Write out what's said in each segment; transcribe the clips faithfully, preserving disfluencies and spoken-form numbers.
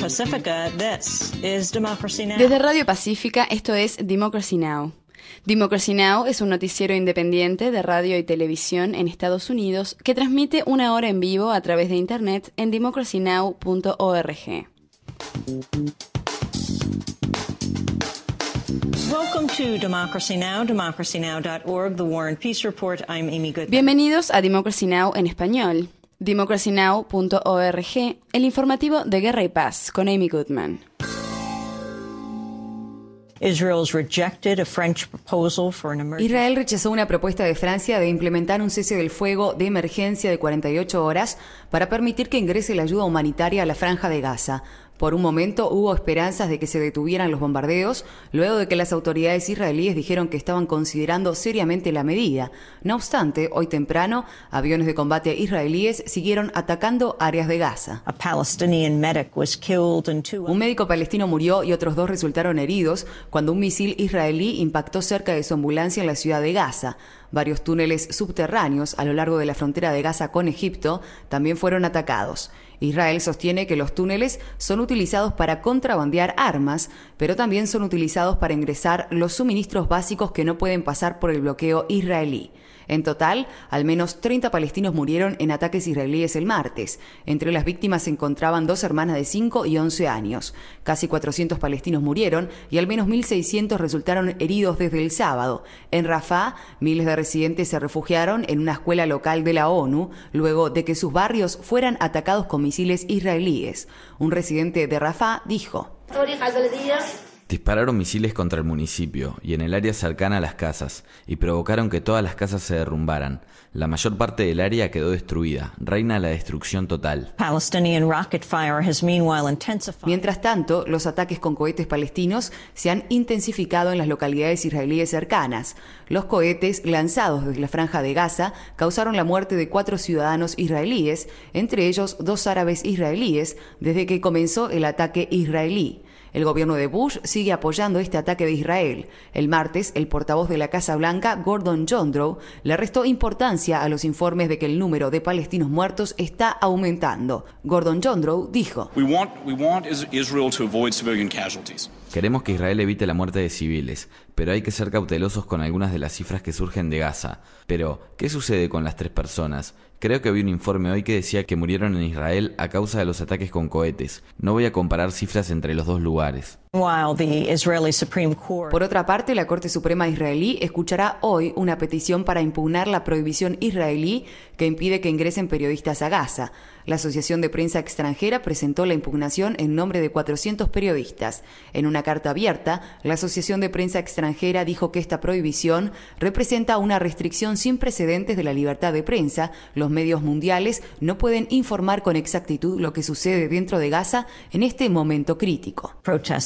Pacifica, this is Democracy Now! Desde Radio Pacífica, esto es Democracy Now! Democracy Now! Es un noticiero independiente de radio y televisión en Estados Unidos que transmite una hora en vivo a través de internet en democracy now punto org. Welcome to Democracy Now!, democracy now dot org, The War and Peace Report. I'm Amy Goodman. Bienvenidos a Democracy Now! En español. democracy now punto org, el informativo de Guerra y Paz, con Amy Goodman. Israel rechazó una propuesta de Francia de implementar un cese del fuego de emergencia de cuarenta y ocho horas para permitir que ingrese la ayuda humanitaria a la Franja de Gaza. Por un momento hubo esperanzas de que se detuvieran los bombardeos, luego de que las autoridades israelíes dijeron que estaban considerando seriamente la medida. No obstante, hoy temprano, aviones de combate israelíes siguieron atacando áreas de Gaza. Un médico palestino murió y otros dos resultaron heridos cuando un misil israelí impactó cerca de su ambulancia en la ciudad de Gaza. Varios túneles subterráneos a lo largo de la frontera de Gaza con Egipto también fueron atacados. Israel sostiene que los túneles son utilizados para contrabandear armas, pero también son utilizados para ingresar los suministros básicos que no pueden pasar por el bloqueo israelí. En total, al menos treinta palestinos murieron en ataques israelíes el martes. Entre las víctimas se encontraban dos hermanas de cinco y once años. Casi cuatrocientos palestinos murieron y al menos mil seiscientos resultaron heridos desde el sábado. En Rafah, miles de residentes se refugiaron en una escuela local de la ONU luego de que sus barrios fueran atacados con misiles israelíes. Un residente de Rafah dijo: dispararon misiles contra el municipio y en el área cercana a las casas y provocaron que todas las casas se derrumbaran. La mayor parte del área quedó destruida. Reina la destrucción total. Mientras tanto, los ataques con cohetes palestinos se han intensificado en las localidades israelíes cercanas. Los cohetes lanzados desde la Franja de Gaza causaron la muerte de cuatro ciudadanos israelíes, entre ellos dos árabes israelíes, desde que comenzó el ataque israelí. El gobierno de Bush sigue apoyando este ataque de Israel. El martes, el portavoz de la Casa Blanca, Gordon Sondland, le restó importancia a los informes de que el número de palestinos muertos está aumentando. Gordon Sondland dijo: We want, we want Israel to avoid civilian casualties. Queremos que Israel evite la muerte de civiles, pero hay que ser cautelosos con algunas de las cifras que surgen de Gaza. Pero, ¿qué sucede con las tres personas? Creo que vi un informe hoy que decía que murieron en Israel a causa de los ataques con cohetes. No voy a comparar cifras entre los dos lugares. Por otra parte, la Corte Suprema israelí escuchará hoy una petición para impugnar la prohibición israelí que impide que ingresen periodistas a Gaza. La Asociación de Prensa Extranjera presentó la impugnación en nombre de cuatrocientos periodistas. En una carta abierta, la Asociación de Prensa Extranjera dijo que esta prohibición representa una restricción sin precedentes de la libertad de prensa. Los medios mundiales no pueden informar con exactitud lo que sucede dentro de Gaza en este momento crítico.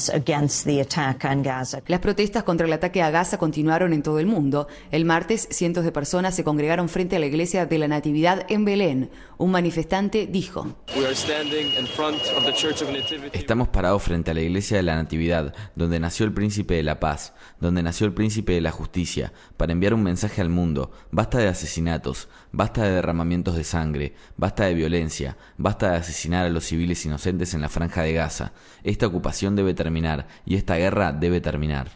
Las protestas contra el ataque a Gaza continuaron en todo el mundo. El martes, cientos de personas se congregaron frente a la iglesia de la Natividad en Belén. Un manifestante dijo: Estamos parados frente a la iglesia de la Natividad, donde nació el príncipe de la paz, donde nació el príncipe de la justicia, para enviar un mensaje al mundo. Basta de asesinatos, basta de derramamientos de sangre, basta de violencia, basta de asesinar a los civiles inocentes en la Franja de Gaza. Esta ocupación debe terminar y esta guerra debe terminar.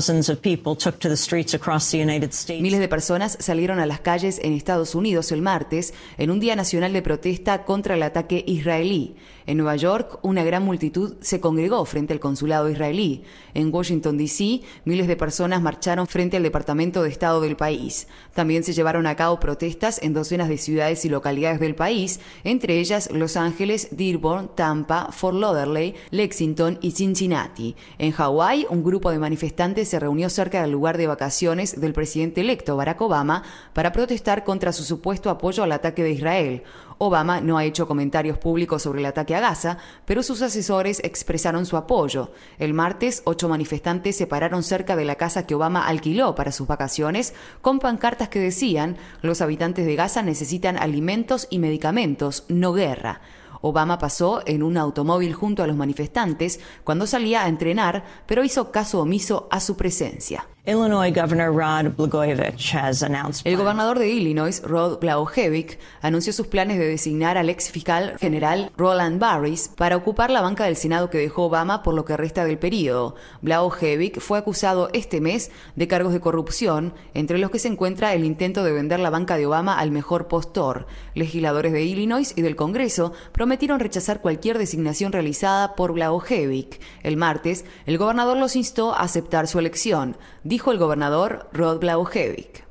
Miles de personas salieron a las calles en Estados Unidos el martes en un día nacional de protesta contra el ataque israelí. En Nueva York, una gran multitud se congregó frente al consulado israelí. En Washington, D C, miles de personas marcharon frente al Departamento de Estado del país. También se llevaron a cabo protestas en docenas de ciudades y localidades del país, entre ellas Los Ángeles, Dearborn, Tampa, Fort Lauderdale, Lexington y Cincinnati. En Hawái, un grupo de manifestantes se reunió cerca del lugar de vacaciones del presidente electo Barack Obama para protestar contra su supuesto apoyo al ataque de Israel. Obama no ha hecho comentarios públicos sobre el ataque a Gaza, pero sus asesores expresaron su apoyo. El martes, ocho manifestantes se pararon cerca de la casa que Obama alquiló para sus vacaciones, con pancartas que decían: los habitantes de Gaza necesitan alimentos y medicamentos, no guerra. Obama pasó en un automóvil junto a los manifestantes cuando salía a entrenar, pero hizo caso omiso a su presencia. Illinois Governor Rod Blagojevich has announced. El gobernador de Illinois, Rod Blagojevich, anunció sus planes de designar al ex fiscal general Roland Barris para ocupar la banca del Senado que dejó Obama por lo que resta del período. Blagojevich fue acusado este mes de cargos de corrupción, entre los que se encuentra el intento de vender la banca de Obama al mejor postor. Legisladores de Illinois y del Congreso prometieron rechazar cualquier designación realizada por Blagojevich. El martes, el gobernador los instó a aceptar su elección. Dijo el gobernador Rod Blagojevich.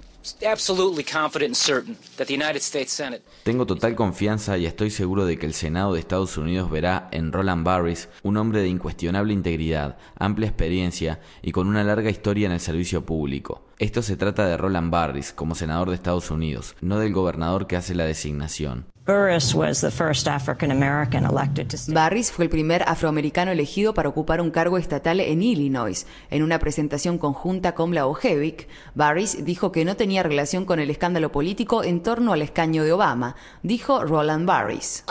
Tengo total confianza y estoy seguro de que el Senado de Estados Unidos verá en Roland Barris un hombre de incuestionable integridad, amplia experiencia y con una larga historia en el servicio público. Esto se trata de Roland Barris como senador de Estados Unidos, no del gobernador que hace la designación. Barris was the first African American elected to stand. Barris fue el primer afroamericano elegido para ocupar un cargo estatal en Illinois. En una presentación conjunta con Blagojevich, Barris dijo que no tenía relación con el escándalo político en torno al escaño de Obama. Dijo Roland Barris.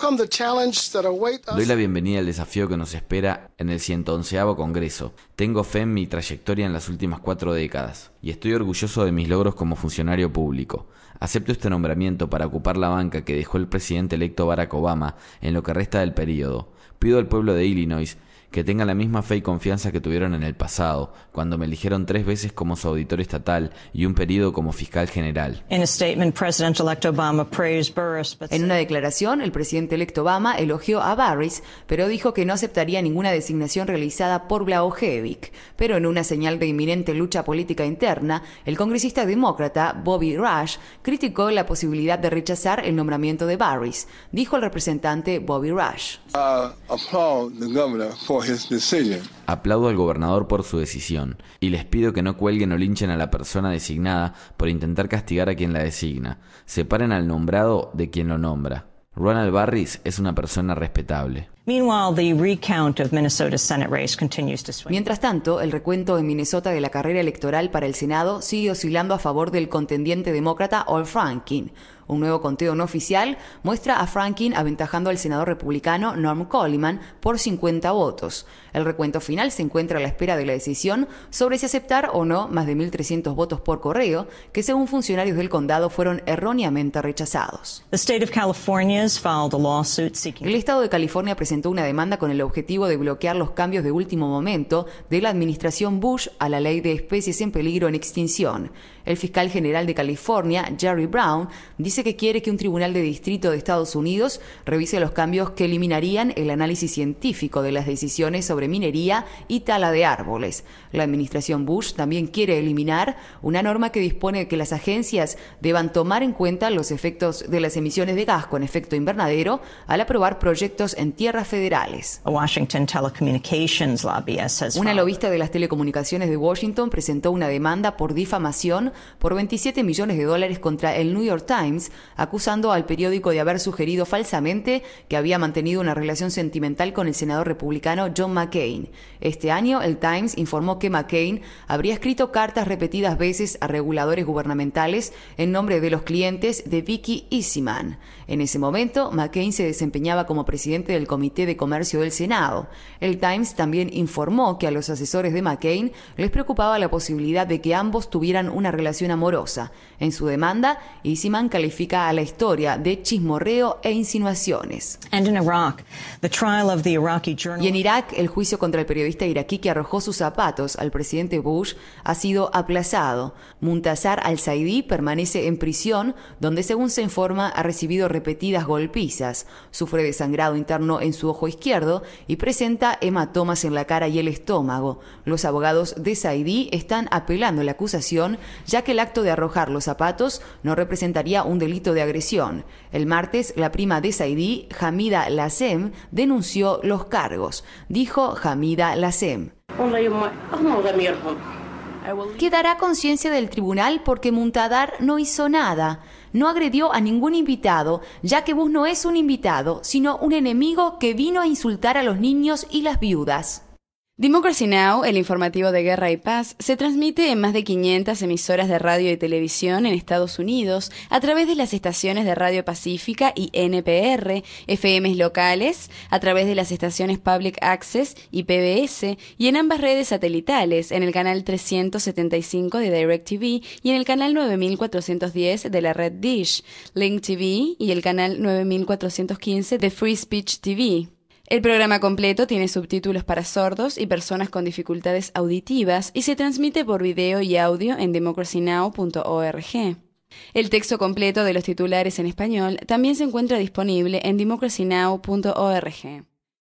Doy la bienvenida al desafío que nos espera en el ciento onceavo Congreso. Tengo fe en mi trayectoria en las últimas cuatro décadas y estoy orgulloso de mis logros como funcionario público. Acepto este nombramiento para ocupar la banca que dejó el presidente electo Barack Obama en lo que resta del período. Pido al pueblo de Illinois que tenga la misma fe y confianza que tuvieron en el pasado, cuando me eligieron tres veces como su auditor estatal y un periodo como fiscal general. In a statement, President-elect Obama praised Barris, but En una declaración, el presidente electo Obama elogió a Barris, pero dijo que no aceptaría ninguna designación realizada por Blagojevich. Pero en una señal de inminente lucha política interna, el congresista demócrata Bobby Rush criticó la posibilidad de rechazar el nombramiento de Barris. Dijo el representante Bobby Rush. I applaud the governor for his decision. Aplaudo al gobernador por su decisión y les pido que no cuelguen o linchen a la persona designada por intentar castigar a quien la designa. Separen al nombrado de quien lo nombra. Ronald Barris es una persona respetable. Meanwhile, the recount of Minnesota's Senate race continues to swing. Mientras tanto, el recuento en Minnesota de la carrera electoral para el Senado sigue oscilando a favor del contendiente demócrata Al Franken. Un nuevo conteo no oficial muestra a Franken aventajando al senador republicano Norm Coleman por cincuenta votos. El recuento final se encuentra a la espera de la decisión sobre si aceptar o no más de mil trescientos votos por correo, que según funcionarios del condado fueron erróneamente rechazados. The state of California has filed a lawsuit seeking. El estado de California presentó una demanda con el objetivo de bloquear los cambios de último momento de la administración Bush a la ley de especies en peligro en extinción. El fiscal general de California, Jerry Brown, dice que quiere que un tribunal de distrito de Estados Unidos revise los cambios que eliminarían el análisis científico de las decisiones sobre minería y tala de árboles. La administración Bush también quiere eliminar una norma que dispone de que las agencias deban tomar en cuenta los efectos de las emisiones de gas con efecto invernadero al aprobar proyectos en tierras federales. A Washington telecommunications lobbyist has Una filed. lobista de las telecomunicaciones de Washington presentó una demanda por difamación por veintisiete millones de dólares contra el New York Times, acusando al periódico de haber sugerido falsamente que había mantenido una relación sentimental con el senador republicano John McCain. Este año, el Times informó que McCain habría escrito cartas repetidas veces a reguladores gubernamentales en nombre de los clientes de Vicky Eastman. En ese momento, McCain se desempeñaba como presidente del Comité de Comercio del Senado. El Times también informó que a los asesores de McCain les preocupaba la posibilidad de que ambos tuvieran una relación amorosa. En su demanda, Eastman califica a la historia de chismorreo e insinuaciones. And in Iraq, the trial of the Iraqi journalist. Y en Irak, el juicio contra el periodista iraquí que arrojó sus zapatos al presidente Bush ha sido aplazado. Muntazar al-Zaidi permanece en prisión, donde, según se informa, ha recibido repetidas golpizas. Sufre de sangrado interno en su ojo izquierdo y presenta hematomas en la cara y el estómago. Los abogados de Zaidi están apelando la acusación, ya que el acto de arrojar los zapatos no representaría un delito de agresión. El martes, la prima de Zaidi, Hamida Lassem, denunció los cargos. Dijo Hamida Lassem: quedará conciencia del tribunal porque Muntadar no hizo nada. No agredió a ningún invitado, ya que Bush no es un invitado, sino un enemigo que vino a insultar a los niños y las viudas. Democracy Now!, el informativo de guerra y paz, se transmite en más de quinientas emisoras de radio y televisión en Estados Unidos a través de las estaciones de Radio Pacífica y N P R, F Ms locales, a través de las estaciones Public Access y P B S, y en ambas redes satelitales, en el canal trescientos setenta y cinco de DirecTV y en el canal nueve mil cuatrocientos diez de la red Dish, Link T V y el canal nueve mil cuatrocientos quince de Free Speech T V. El programa completo tiene subtítulos para sordos y personas con dificultades auditivas y se transmite por video y audio en democracy now punto org. El texto completo de los titulares en español también se encuentra disponible en democracy now punto org.